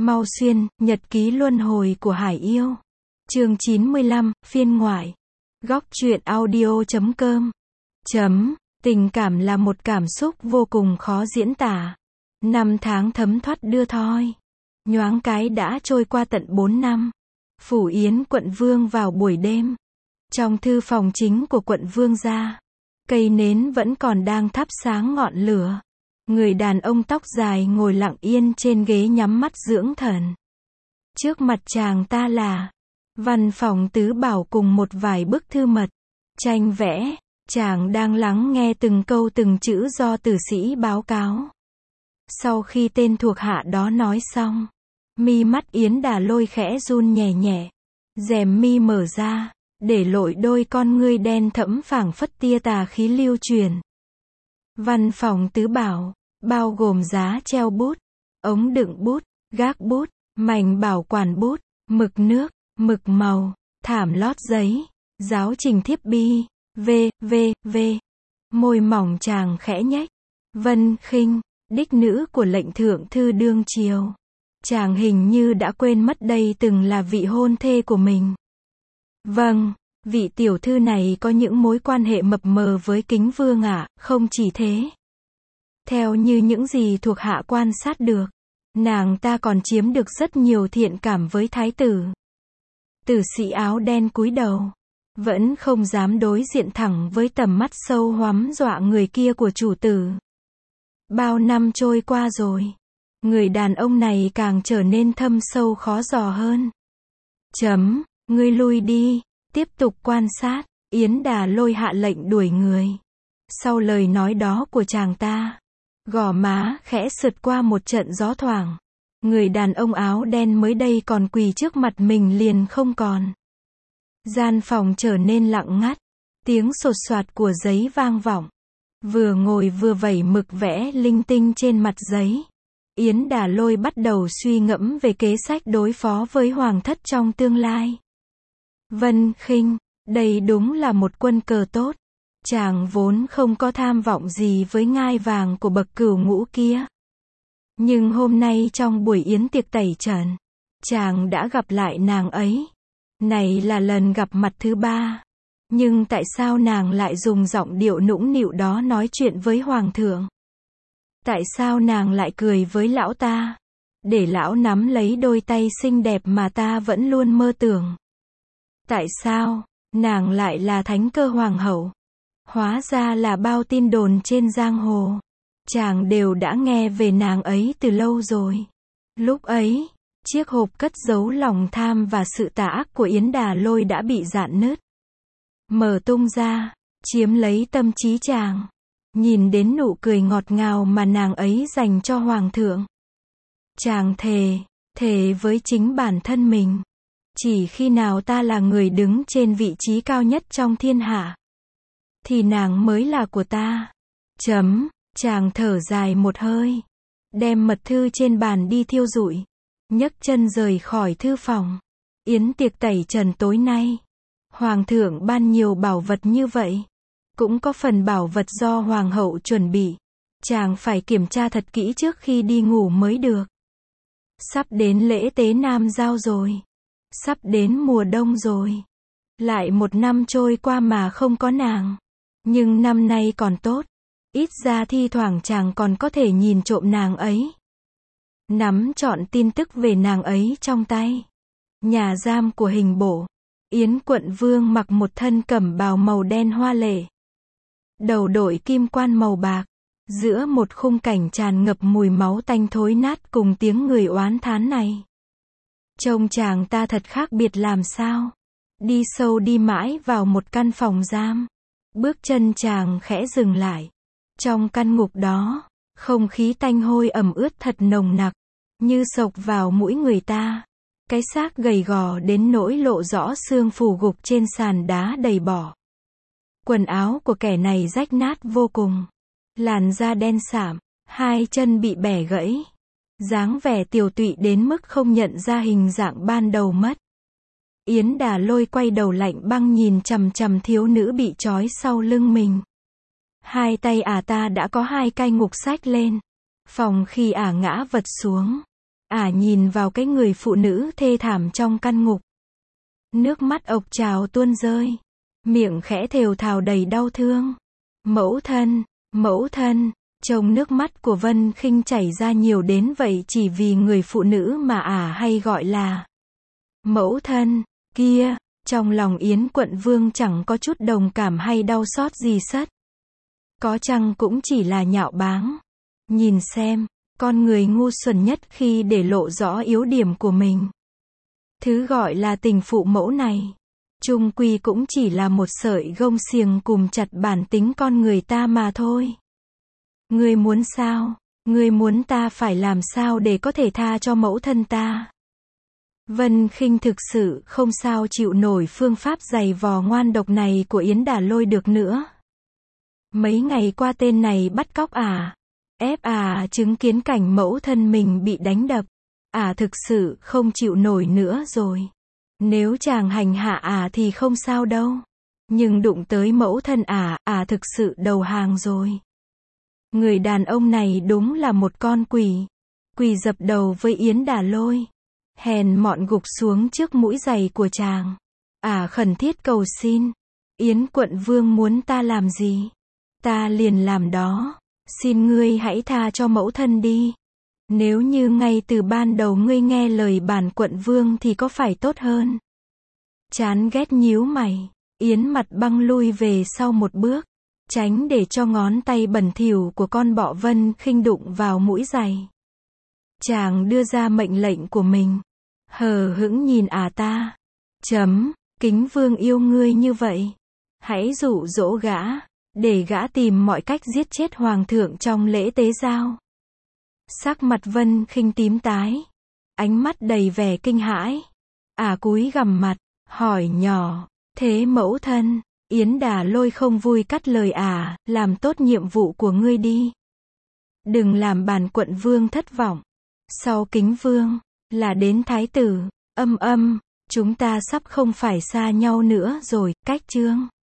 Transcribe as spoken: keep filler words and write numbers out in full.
Mau Xuyên, nhật ký luân hồi của Hải Yêu. Chương chín mươi lăm, phiên ngoại. Góc truyện audio chấm com. Chấm, tình cảm là một cảm xúc vô cùng khó diễn tả. Năm tháng thấm thoát đưa thoi. Nhoáng cái đã trôi qua tận bốn năm. Phủ Yến quận Vương vào buổi đêm. Trong thư phòng chính của quận Vương gia, cây nến vẫn còn đang thắp sáng ngọn lửa. Người đàn ông tóc dài ngồi lặng yên trên ghế nhắm mắt dưỡng thần. Trước mặt chàng ta là văn phòng tứ bảo cùng một vài bức thư mật, tranh vẽ. Chàng đang lắng nghe từng câu từng chữ do tử sĩ báo cáo. Sau khi tên thuộc hạ đó nói xong, mi mắt Yến Đà Lôi khẽ run nhẹ nhẹ. Rèm mi mở ra, để lộ đôi con ngươi đen thẫm phảng phất tia tà khí lưu truyền. Văn phòng tứ bảo, bao gồm giá treo bút, ống đựng bút, gác bút, mảnh bảo quản bút, mực nước, mực màu, thảm lót giấy, giáo trình thiếp bi, v, v, v. Môi mỏng chàng khẽ nhếch. Vân Khinh, đích nữ của lệnh thượng thư đương triều. Chàng hình như đã quên mất đây từng là vị hôn thê của mình. Vâng, vị tiểu thư này có những mối quan hệ mập mờ với Kính Vương ạ, không chỉ thế. Theo như những gì thuộc hạ quan sát được, nàng ta còn chiếm được rất nhiều thiện cảm với thái tử. Tử sĩ áo đen cúi đầu, vẫn không dám đối diện thẳng với tầm mắt sâu hoắm dọa người kia của chủ tử. Bao năm trôi qua rồi, người đàn ông này càng trở nên thâm sâu khó dò hơn. Chấm, ngươi lui đi, tiếp tục quan sát. Yến Đà Lôi hạ lệnh đuổi người. Sau lời nói đó của chàng ta, gò má khẽ sượt qua một trận gió thoảng. Người đàn ông áo đen mới đây còn quỳ trước mặt mình liền không còn. Gian phòng trở nên lặng ngắt. Tiếng sột soạt của giấy vang vọng. Vừa ngồi vừa vẩy mực vẽ linh tinh trên mặt giấy. Yến Đà Lôi bắt đầu suy ngẫm về kế sách đối phó với hoàng thất trong tương lai. Vân Khinh, đây đúng là một quân cờ tốt. Chàng vốn không có tham vọng gì với ngai vàng của bậc cửu ngũ kia. Nhưng hôm nay trong buổi yến tiệc tẩy trần, chàng đã gặp lại nàng ấy. Này là lần gặp mặt thứ ba. Nhưng tại sao nàng lại dùng giọng điệu nũng nịu đó nói chuyện với hoàng thượng? Tại sao nàng lại cười với lão ta, để lão nắm lấy đôi tay xinh đẹp mà ta vẫn luôn mơ tưởng? Tại sao nàng lại là thánh cơ hoàng hậu? Hóa ra là bao tin đồn trên giang hồ. Chàng đều đã nghe về nàng ấy từ lâu rồi. Lúc ấy, chiếc hộp cất giấu lòng tham và sự tà ác của Yến Đà Lôi đã bị rạn nứt. Mở tung ra, chiếm lấy tâm trí chàng. Nhìn đến nụ cười ngọt ngào mà nàng ấy dành cho hoàng thượng. Chàng thề, thề với chính bản thân mình. Chỉ khi nào ta là người đứng trên vị trí cao nhất trong thiên hạ, thì nàng mới là của ta. Chấm, chàng thở dài một hơi. Đem mật thư trên bàn đi thiêu rụi. Nhấc chân rời khỏi thư phòng. Yến tiệc tẩy trần tối nay. Hoàng thượng ban nhiều bảo vật như vậy. Cũng có phần bảo vật do hoàng hậu chuẩn bị. Chàng phải kiểm tra thật kỹ trước khi đi ngủ mới được. Sắp đến lễ tế Nam Giao rồi. Sắp đến mùa đông rồi. Lại một năm trôi qua mà không có nàng. Nhưng năm nay còn tốt. Ít ra thi thoảng chàng còn có thể nhìn trộm nàng ấy. Nắm trọn tin tức về nàng ấy trong tay. Nhà giam của hình bộ. Yến quận Vương mặc một thân cẩm bào màu đen hoa lệ. Đầu đội kim quan màu bạc. Giữa một khung cảnh tràn ngập mùi máu tanh thối nát cùng tiếng người oán thán này. Trông chàng ta thật khác biệt làm sao. Đi sâu đi mãi vào một căn phòng giam. Bước chân chàng khẽ dừng lại. Trong căn ngục đó, không khí tanh hôi ẩm ướt thật nồng nặc, như sộc vào mũi người ta. Cái xác gầy gò đến nỗi lộ rõ xương phủ gục trên sàn đá đầy bọ. Quần áo của kẻ này rách nát vô cùng. Làn da đen sạm, hai chân bị bẻ gãy. Dáng vẻ tiều tụy đến mức không nhận ra hình dạng ban đầu mất. Yến Đà Lôi quay đầu lạnh băng nhìn chằm chằm thiếu nữ bị trói sau lưng mình. Hai tay ả ta đã có hai cây ngục xách lên. Phòng khi ả ngã vật xuống, Ả nhìn vào cái người phụ nữ thê thảm trong căn ngục. Nước mắt ộc trào tuôn rơi. Miệng khẽ thều thào đầy đau thương. Mẫu thân, mẫu thân, trông nước mắt của Vân Khinh chảy ra nhiều đến vậy chỉ vì người phụ nữ mà Ả hay gọi là mẫu thân, kia, trong lòng Yến Quận Vương chẳng có chút đồng cảm hay đau xót gì sất. Có chăng cũng chỉ là nhạo báng. Nhìn xem, con người ngu xuẩn nhất khi để lộ rõ yếu điểm của mình. Thứ gọi là tình phụ mẫu này, chung quy cũng chỉ là một sợi gông xiềng cùm chặt bản tính con người ta mà thôi. Ngươi muốn sao? Ngươi muốn ta phải làm sao để có thể tha cho mẫu thân ta? Vân Khinh thực sự không sao chịu nổi phương pháp giày vò ngoan độc này của Yến Đà Lôi được nữa. Mấy ngày qua tên này bắt cóc Ả, ép Ả chứng kiến cảnh mẫu thân mình bị đánh đập. Ả thực sự không chịu nổi nữa rồi. Nếu chàng hành hạ Ả thì không sao đâu. Nhưng đụng tới mẫu thân Ả, Ả thực sự đầu hàng rồi. Người đàn ông này đúng là một con quỷ. Quỳ dập đầu với Yến Đà Lôi. Hèn mọn gục xuống trước mũi giày của chàng. Ả khẩn thiết cầu xin. Yến Quận Vương muốn ta làm gì? Ta liền làm đó. Xin ngươi hãy tha cho mẫu thân đi. Nếu như ngay từ ban đầu ngươi nghe lời bản quận vương thì có phải tốt hơn? Chán ghét nhíu mày. Yến mặt băng lui về sau một bước. Tránh để cho ngón tay bẩn thỉu của con bọ Vân Khinh đụng vào mũi giày. Chàng đưa ra mệnh lệnh của mình. Hờ hững nhìn Ả ta. Chấm, Kính Vương yêu ngươi như vậy. Hãy dụ dỗ gã. Để gã tìm mọi cách giết chết hoàng thượng trong lễ tế giao. Sắc mặt Vân Khinh tím tái. Ánh mắt đầy vẻ kinh hãi. Ả cúi gằm mặt. Hỏi nhỏ. Thế mẫu thân? Yến Đà Lôi không vui cắt lời Ả. Làm tốt nhiệm vụ của ngươi đi. Đừng làm bản quận vương thất vọng. Sau Kính Vương, là đến thái tử. Âm âm, chúng ta sắp không phải xa nhau nữa rồi, cách chương.